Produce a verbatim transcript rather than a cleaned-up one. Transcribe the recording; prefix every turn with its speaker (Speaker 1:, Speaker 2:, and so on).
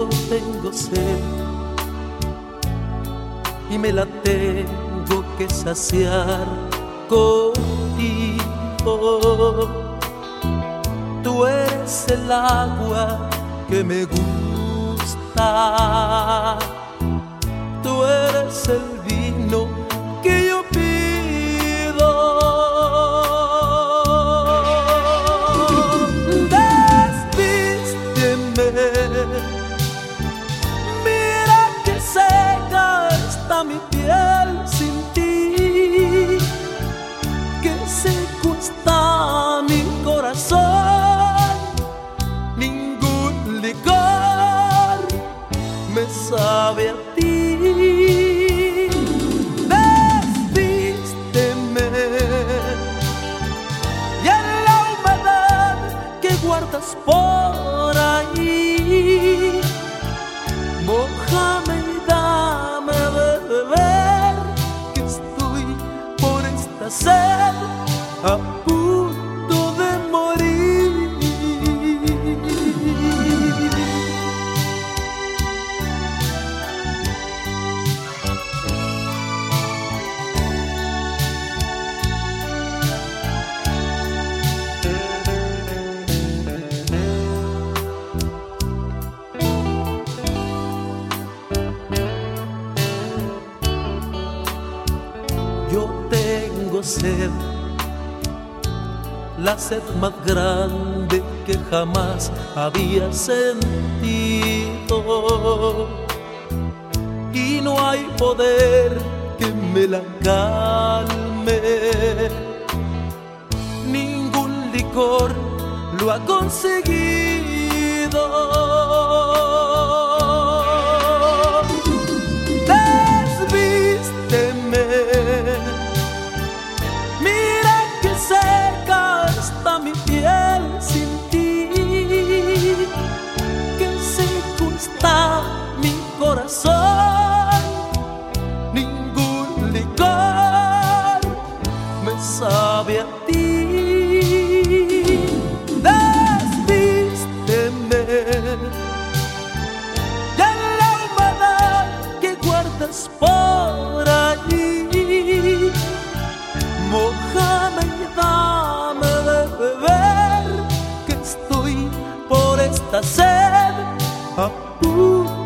Speaker 1: tengo sed y me la tengo que saciar contigo. Tú eres el agua que me gusta, tú eres el vino que yo pido. Desvísteme, mira que seca está mi piel sin ti, que seco está mi corazón. Ningún licor me sabe a ti. Desvísteme y en la humedad que guardas por ahí, mójame y dame de beber, que estoy por esta sed a punto de morir. Yo tengo sed, la sed más grande que jamás había sentido, y no hay poder que me la calme. Ningún licor lo ha conseguido. Desvísteme, mira que seca está mi piel sin ti, que seco está mi corazón. Ningún licor me sabe a ti. Desvísteme y en la humedad que guardas por allí, mójame y dame de beber, que estoy por esta sed a punto